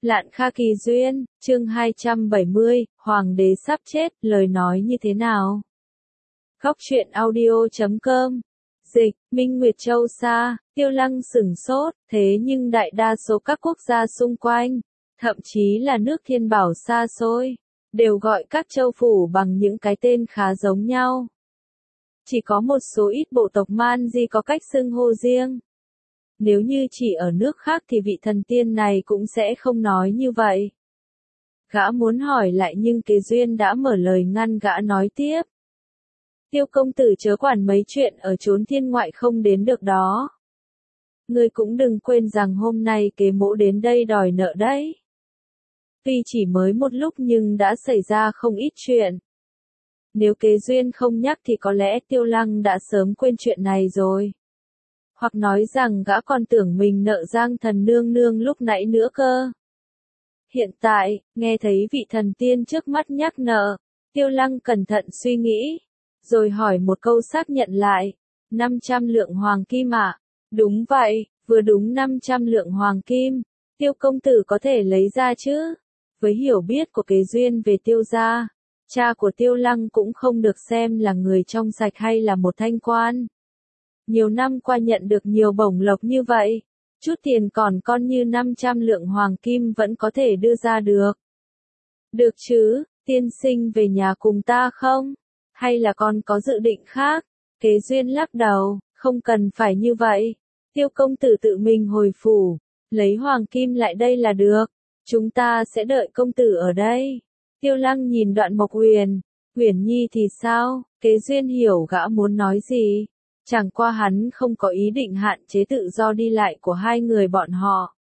Lạn Kha Kỳ Duyên, chương 270, Hoàng đế sắp chết, lời nói như thế nào? Góc truyện audio.com. Dịch, Minh Nguyệt Châu xa, Tiêu Lăng sửng sốt, thế nhưng đại đa số các quốc gia xung quanh, thậm chí là nước thiên bảo xa xôi, đều gọi các châu phủ bằng những cái tên khá giống nhau. Chỉ có một số ít bộ tộc Man Di có cách xưng hô riêng. Nếu như chỉ ở nước khác thì vị thần tiên này cũng sẽ không nói như vậy. Gã muốn hỏi lại nhưng Kế Duyên đã mở lời ngăn gã nói tiếp. Tiêu công tử chớ quản mấy chuyện ở chốn thiên ngoại không đến được đó. Ngươi cũng đừng quên rằng hôm nay Kế mỗ đến đây đòi nợ đấy. Tuy chỉ mới một lúc nhưng đã xảy ra không ít chuyện. Nếu Kế Duyên không nhắc thì có lẽ Tiêu Lăng đã sớm quên chuyện này rồi. Hoặc nói rằng gã còn tưởng mình nợ Giang thần nương nương lúc nãy nữa cơ. Hiện tại, nghe thấy vị thần tiên trước mắt nhắc nợ, Tiêu Lăng cẩn thận suy nghĩ, rồi hỏi một câu xác nhận lại. 500 lượng hoàng kim ạ? Đúng vậy, vừa đúng 500 lượng hoàng kim. Tiêu công tử có thể lấy ra chứ? Với hiểu biết của Kế Duyên về Tiêu gia, cha của Tiêu Lăng cũng không được xem là người trong sạch hay là một thanh quan. Nhiều năm qua nhận được nhiều bổng lộc như vậy, chút tiền còn con như 500 lượng hoàng kim vẫn có thể đưa ra được. Được chứ, tiên sinh về nhà cùng ta không? Hay là con có dự định khác? Kế Duyên lắc đầu, không cần phải như vậy. Tiêu công tử tự mình hồi phủ, lấy hoàng kim lại đây là được. Chúng ta sẽ đợi công tử ở đây. Tiêu Lăng nhìn Đoạn Mộc Uyển. Uyển Nhi thì sao? Kế Duyên hiểu gã muốn nói gì. Chẳng qua hắn không có ý định hạn chế tự do đi lại của hai người bọn họ.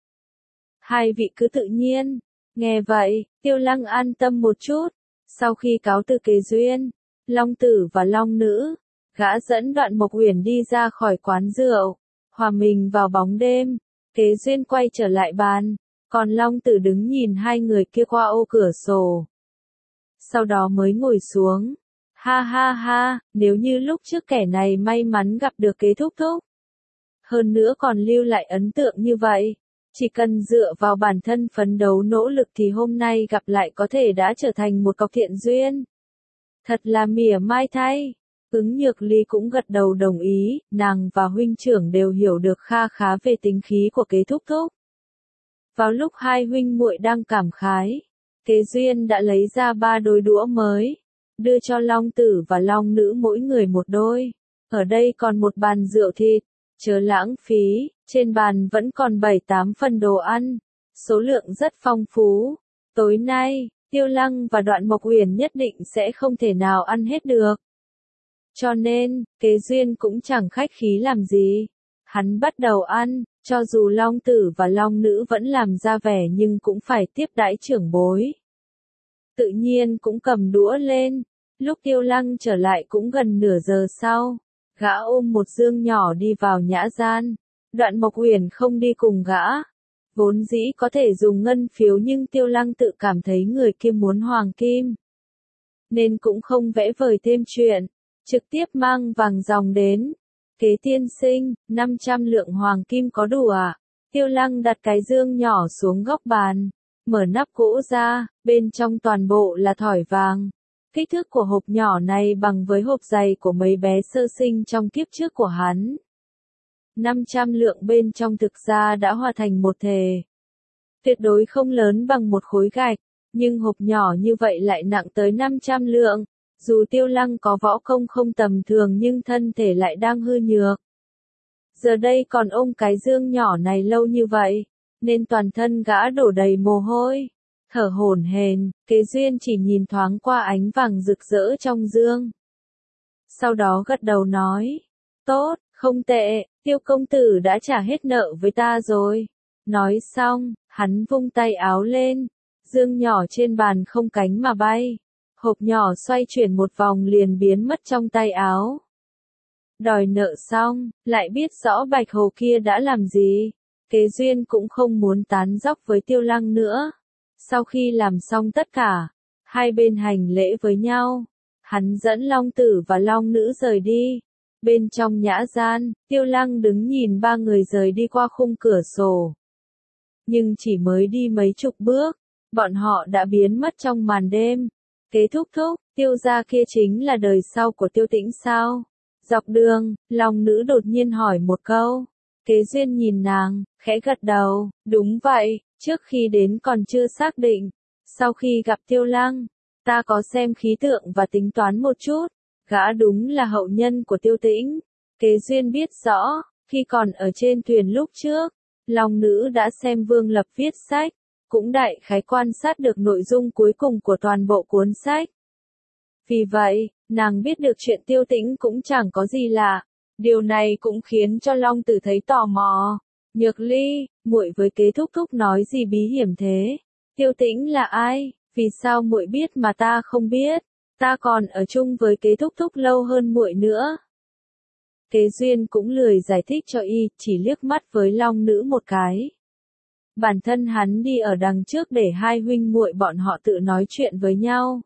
Hai vị cứ tự nhiên. Nghe vậy, Tiêu Lăng an tâm một chút. Sau khi cáo từ Kế Duyên, Long Tử và Long Nữ, gã dẫn Đoạn Mộc Uyển đi ra khỏi quán rượu, hòa mình vào bóng đêm. Kế Duyên quay trở lại bàn, còn Long Tử đứng nhìn hai người kia qua ô cửa sổ. Sau đó mới ngồi xuống. Ha ha ha, nếu như lúc trước kẻ này may mắn gặp được Kế thúc thúc. Hơn nữa còn lưu lại ấn tượng như vậy. Chỉ cần dựa vào bản thân phấn đấu nỗ lực thì hôm nay gặp lại có thể đã trở thành một cọc thiện duyên. Thật là mỉa mai thay. Ứng Nhược Ly cũng gật đầu đồng ý, nàng và huynh trưởng đều hiểu được kha khá về tính khí của Kế thúc thúc. Vào lúc hai huynh muội đang cảm khái, Kế Duyên đã lấy ra 3 đôi đũa mới, đưa cho Long Tử và Long Nữ mỗi người một đôi. Ở đây còn một bàn rượu thịt, chớ lãng phí, trên bàn vẫn còn 7-8 phần đồ ăn, số lượng rất phong phú. Tối nay, Tiêu Lăng và Đoạn Mộc Uyển nhất định sẽ không thể nào ăn hết được. Cho nên, Kế Duyên cũng chẳng khách khí làm gì. Hắn bắt đầu ăn, cho dù Long Tử và Long Nữ vẫn làm ra vẻ nhưng cũng phải tiếp đãi trưởng bối. Tự nhiên cũng cầm đũa lên. Lúc Tiêu Lăng trở lại cũng gần nửa giờ sau, gã ôm một dương nhỏ đi vào nhã gian. Đoạn Mộc Uyển không đi cùng gã. Vốn dĩ có thể dùng ngân phiếu nhưng Tiêu Lăng tự cảm thấy người kia muốn hoàng kim, nên cũng không vẽ vời thêm chuyện, trực tiếp mang vàng ròng đến. Kế tiên sinh, 500 lượng hoàng kim có đủ ạ? Tiêu Lăng đặt cái dương nhỏ xuống góc bàn, mở nắp gỗ ra, bên trong toàn bộ là thỏi vàng. Kích thước của hộp nhỏ này bằng với hộp giày của mấy bé sơ sinh trong kiếp trước của hắn. 500 lượng bên trong thực ra đã hòa thành một thể. Tuyệt đối không lớn bằng một khối gạch, nhưng hộp nhỏ như vậy lại nặng tới 500 lượng. Dù Tiêu Lăng có võ công không tầm thường nhưng thân thể lại đang hư nhược. Giờ đây còn ôm cái dương nhỏ này lâu như vậy, nên toàn thân gã đổ đầy mồ hôi. Thở hổn hển, Kế Duyên chỉ nhìn thoáng qua ánh vàng rực rỡ trong dương. Sau đó gật đầu nói, tốt, không tệ, Tiêu công tử đã trả hết nợ với ta rồi. Nói xong, hắn vung tay áo lên, dương nhỏ trên bàn không cánh mà bay. Hộp nhỏ xoay chuyển một vòng liền biến mất trong tay áo. Đòi nợ xong, lại biết rõ Bạch Hồ kia đã làm gì. Kế Duyên cũng không muốn tán dóc với Tiêu Lăng nữa. Sau khi làm xong tất cả, hai bên hành lễ với nhau. Hắn dẫn Long Tử và Long Nữ rời đi. Bên trong nhã gian, Tiêu Lăng đứng nhìn ba người rời đi qua khung cửa sổ. nhưng chỉ mới đi mấy chục bước, bọn họ đã biến mất trong màn đêm. Kế thúc thúc, Tiêu gia kia chính là đời sau của Tiêu Tĩnh sao? Dọc đường, Long nữ đột nhiên hỏi một câu. Kế Duyên nhìn nàng, khẽ gật đầu, đúng vậy, trước khi đến còn chưa xác định. Sau khi gặp Tiêu Lăng, ta có xem khí tượng và tính toán một chút, gã đúng là hậu nhân của Tiêu Tĩnh. Kế Duyên biết rõ, khi còn ở trên thuyền lúc trước, Long nữ đã xem Vương Lập viết sách, cũng đại khái quan sát được nội dung cuối cùng của toàn bộ cuốn sách. Vì vậy, nàng biết được chuyện Tiêu Tĩnh cũng chẳng có gì lạ. Điều này cũng khiến cho Long Tử thấy tò mò. Nhược Ly, muội với Kế thúc thúc nói gì bí hiểm thế? Tiêu Tĩnh là ai? Vì sao muội biết mà ta không biết? Ta còn ở chung với Kế thúc thúc lâu hơn muội nữa. Kế Duyên cũng lười giải thích cho y, chỉ liếc mắt với Long nữ một cái. Bản thân hắn đi ở đằng trước để hai huynh muội bọn họ tự nói chuyện với nhau.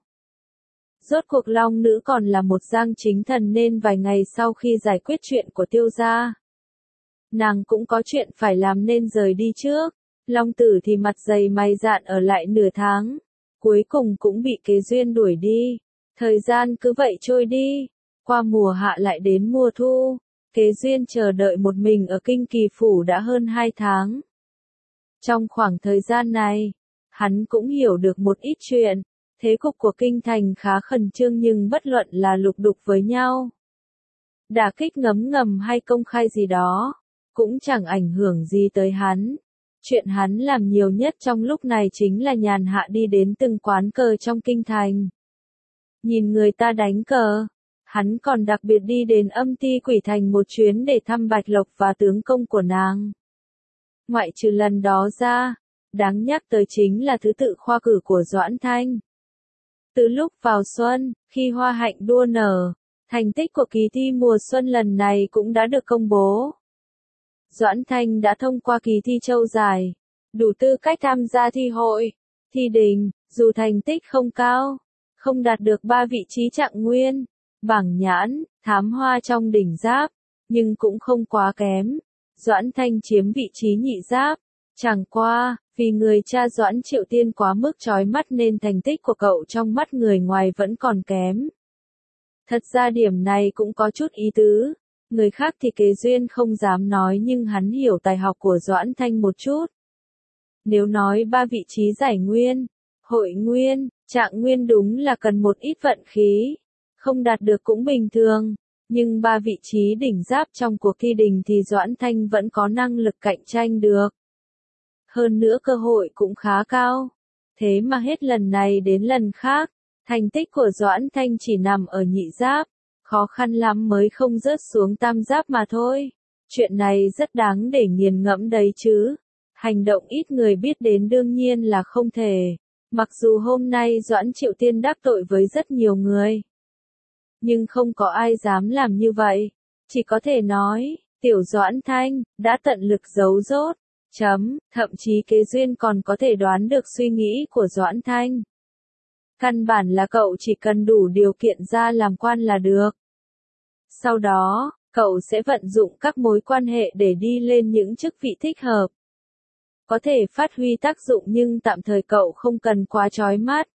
Rốt cuộc Long nữ còn là một giang chính thần nên vài ngày sau khi giải quyết chuyện của Tiêu gia, nàng cũng có chuyện phải làm nên rời đi trước. Long Tử thì mặt dày mày dạn ở lại nửa tháng, cuối cùng cũng bị Kế Duyên đuổi đi. Thời gian cứ vậy trôi đi, qua mùa hạ lại đến mùa thu, Kế Duyên chờ đợi một mình ở Kinh Kỳ Phủ đã hơn 2 tháng. Trong khoảng thời gian này, hắn cũng hiểu được một ít chuyện. Thế cục của kinh thành khá khẩn trương nhưng bất luận là lục đục với nhau, đả kích ngấm ngầm hay công khai gì đó, cũng chẳng ảnh hưởng gì tới hắn. Chuyện hắn làm nhiều nhất trong lúc này chính là nhàn hạ đi đến từng quán cờ trong kinh thành. Nhìn người ta đánh cờ, hắn còn đặc biệt đi đến Âm Ti Quỷ Thành một chuyến để thăm Bạch Lộc và tướng công của nàng. Ngoại trừ lần đó ra, đáng nhắc tới chính là thứ tự khoa cử của Doãn Thanh. Từ lúc vào xuân, khi hoa hạnh đua nở, thành tích của kỳ thi mùa xuân lần này cũng đã được công bố. Doãn Thanh đã thông qua kỳ thi châu giải, đủ tư cách tham gia thi hội, thi đình, dù thành tích không cao, không đạt được 3 vị trí trạng nguyên, bảng nhãn, thám hoa trong đỉnh giáp, nhưng cũng không quá kém. Doãn Thanh chiếm vị trí nhị giáp, chẳng qua, vì người cha Doãn Triệu Tiên quá mức chói mắt nên thành tích của cậu trong mắt người ngoài vẫn còn kém. Thật ra điểm này cũng có chút ý tứ, người khác thì Kế Duyên không dám nói nhưng hắn hiểu tài học của Doãn Thanh một chút. Nếu nói 3 vị trí giải nguyên, hội nguyên, trạng nguyên đúng là cần một ít vận khí, không đạt được cũng bình thường, nhưng 3 vị trí đỉnh giáp trong cuộc thi đình thì Doãn Thanh vẫn có năng lực cạnh tranh được. Hơn nữa cơ hội cũng khá cao. Thế mà hết lần này đến lần khác, thành tích của Doãn Thanh chỉ nằm ở nhị giáp, khó khăn lắm mới không rớt xuống tam giáp mà thôi. Chuyện này rất đáng để nghiền ngẫm đấy chứ. Hành động ít người biết đến đương nhiên là không thể. Mặc dù hôm nay Doãn Triệu Tiên đắc tội với rất nhiều người, nhưng không có ai dám làm như vậy. Chỉ có thể nói, tiểu Doãn Thanh đã tận lực giấu giốt. Thậm chí Kế Duyên còn có thể đoán được suy nghĩ của Doãn Thanh. Căn bản là cậu chỉ cần đủ điều kiện ra làm quan là được. Sau đó, cậu sẽ vận dụng các mối quan hệ để đi lên những chức vị thích hợp. Có thể phát huy tác dụng nhưng tạm thời cậu không cần quá chói mắt.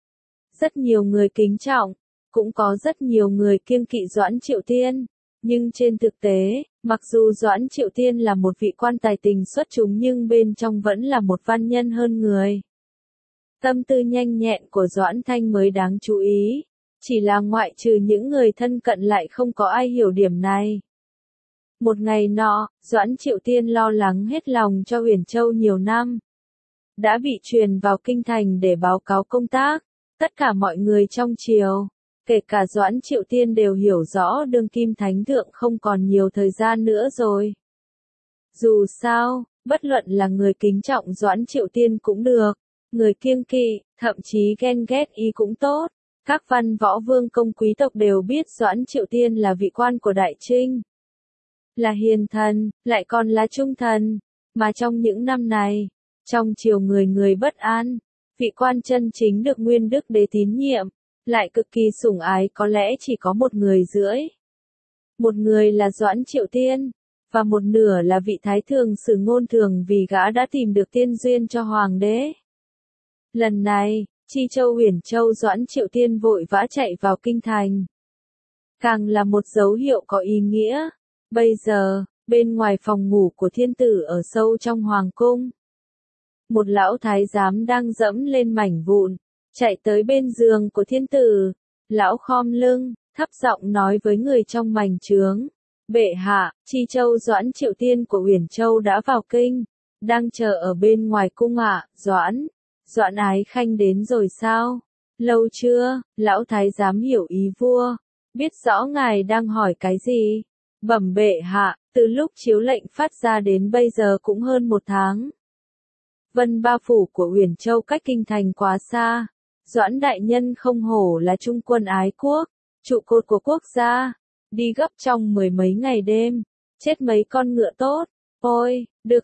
Rất nhiều người kính trọng, cũng có rất nhiều người kiêng kỵ Doãn Triệu Tiên. Nhưng trên thực tế, mặc dù Doãn Triệu Tiên là một vị quan tài tình xuất chúng nhưng bên trong vẫn là một văn nhân hơn người. Tâm tư nhanh nhẹn của Doãn Thanh mới đáng chú ý, chỉ là ngoại trừ những người thân cận lại không có ai hiểu điểm này. Một ngày nọ, Doãn Triệu Tiên lo lắng hết lòng cho Huyền Châu nhiều năm, đã bị truyền vào kinh thành để báo cáo công tác. Tất cả mọi người trong triều, kể cả Doãn Triệu Tiên đều hiểu rõ đương kim thánh thượng không còn nhiều thời gian nữa rồi. Dù sao, bất luận là người kính trọng Doãn Triệu Tiên cũng được, người kiêng kỵ, thậm chí ghen ghét ý cũng tốt. Các văn võ vương công quý tộc đều biết Doãn Triệu Tiên là vị quan của Đại Trinh, là hiền thần, lại còn là trung thần, mà trong những năm này, trong triều người người bất an, vị quan chân chính được Nguyên Đức Đế tín nhiệm, lại cực kỳ sủng ái có lẽ chỉ có một người rưỡi. Một người là Doãn Triệu Tiên, và một nửa là vị thái thường xử ngôn thường vì gã đã tìm được tiên duyên cho hoàng đế. Lần này, Chi Châu Huyền Châu Doãn Triệu Tiên vội vã chạy vào kinh thành. Càng là một dấu hiệu có ý nghĩa. Bây giờ, bên ngoài phòng ngủ của thiên tử ở sâu trong hoàng cung, một lão thái giám đang dẫm lên mảnh vụn, chạy tới bên giường của thiên tử. Lão khom lưng, thấp giọng nói với người trong mảnh trướng. Bệ hạ, Chi Châu Doãn Triệu Tiên của Huyền Châu đã vào kinh, đang chờ ở bên ngoài cung ạ. Doãn Ái Khanh đến rồi sao? Lâu chưa? Lão thái giám hiểu ý vua, biết rõ ngài đang hỏi cái gì. Bẩm bệ hạ, từ lúc chiếu lệnh phát ra đến bây giờ cũng hơn 1 tháng. Vân Ba Phủ của Huyền Châu cách kinh thành quá xa. Doãn đại nhân không hổ là trung quân ái quốc, trụ cột của quốc gia, đi gấp trong 10 mấy ngày đêm, chết mấy con ngựa tốt. Ôi,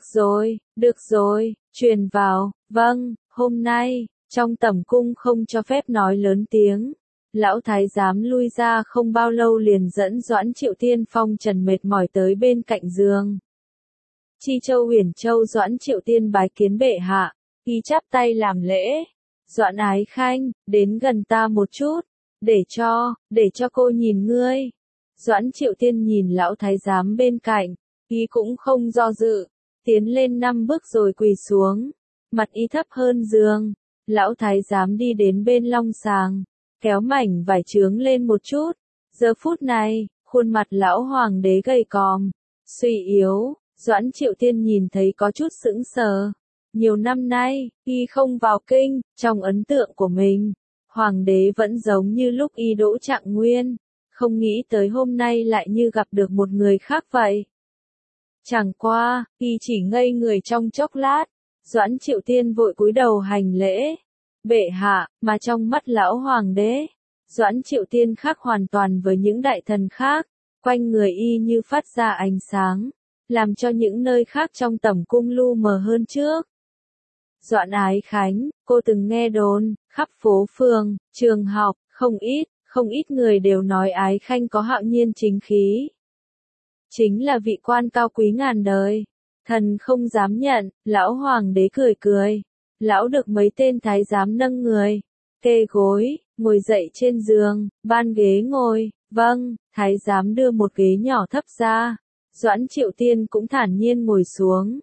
được rồi, truyền vào. Vâng, hôm nay, trong tẩm cung không cho phép nói lớn tiếng. Lão thái giám lui ra không bao lâu liền dẫn Doãn Triệu Tiên phong trần mệt mỏi tới bên cạnh giường. Chi Châu Huyền Châu Doãn Triệu Tiên bái kiến bệ hạ, y chắp tay làm lễ. Doãn Ái Khanh, đến gần ta một chút, để cho cô nhìn ngươi. Doãn Triệu Tiên nhìn lão thái giám bên cạnh, y cũng không do dự, tiến lên 5 bước rồi quỳ xuống, mặt y thấp hơn giường. Lão thái giám đi đến bên long sàng, kéo mảnh vải chướng lên một chút. Giờ phút này, khuôn mặt lão hoàng đế gầy còm, suy yếu. Doãn Triệu Tiên nhìn thấy có chút sững sờ. Nhiều năm nay, y không vào kinh, trong ấn tượng của mình, hoàng đế vẫn giống như lúc y đỗ Trạng Nguyên, không nghĩ tới hôm nay lại như gặp được một người khác vậy. Chẳng qua, y chỉ ngây người trong chốc lát, Doãn Triệu Tiên vội cúi đầu hành lễ. Bệ hạ, mà trong mắt lão hoàng đế, Doãn Triệu Tiên khác hoàn toàn với những đại thần khác, quanh người y như phát ra ánh sáng, làm cho những nơi khác trong tẩm cung lu mờ hơn trước. Doãn Ái Khánh, cô từng nghe đồn, khắp phố phường, trường học, không ít người đều nói Ái Khanh có hạo nhiên chính khí. Chính là vị quan cao quý ngàn đời. Thần không dám nhận. Lão hoàng đế cười cười. Lão được mấy tên thái giám nâng người, kê gối, ngồi dậy trên giường, ban ghế ngồi. Vâng, thái giám đưa một ghế nhỏ thấp ra. Doãn Triệu Tiên cũng thản nhiên ngồi xuống.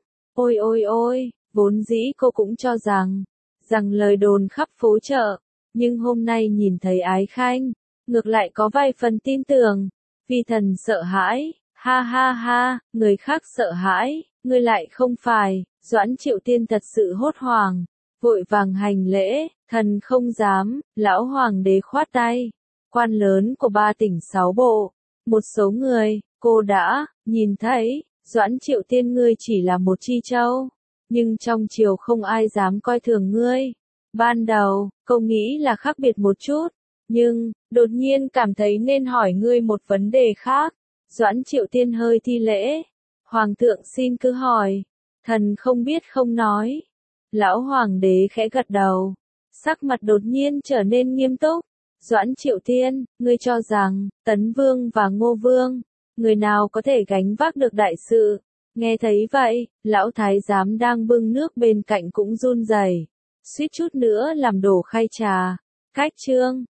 Ôi, vốn dĩ cô cũng cho rằng lời đồn khắp phố chợ, nhưng hôm nay nhìn thấy Ái Khanh, ngược lại có vài phần tin tưởng. Vì thần sợ hãi, ha, người khác sợ hãi, ngươi lại không phải. Doãn Triệu Tiên thật sự hốt hoảng, vội vàng hành lễ. Thần không dám. Lão hoàng đế khoát tay. Quan lớn của 3 tỉnh 6 bộ, một số người, cô đã nhìn thấy. Doãn Triệu Tiên, ngươi chỉ là một chi châu, nhưng trong triều không ai dám coi thường ngươi. Ban đầu, cô nghĩ là khác biệt một chút, nhưng đột nhiên cảm thấy nên hỏi ngươi một vấn đề khác. Doãn Triệu Tiên hơi thi lễ. Hoàng thượng xin cứ hỏi. Thần không biết không nói. Lão hoàng đế khẽ gật đầu, sắc mặt đột nhiên trở nên nghiêm túc. Doãn Triệu Tiên, ngươi cho rằng Tấn Vương và Ngô Vương, người nào có thể gánh vác được đại sự? Nghe thấy vậy, lão thái giám đang bưng nước bên cạnh cũng run rẩy, suýt chút nữa làm đổ khay trà. Cách chương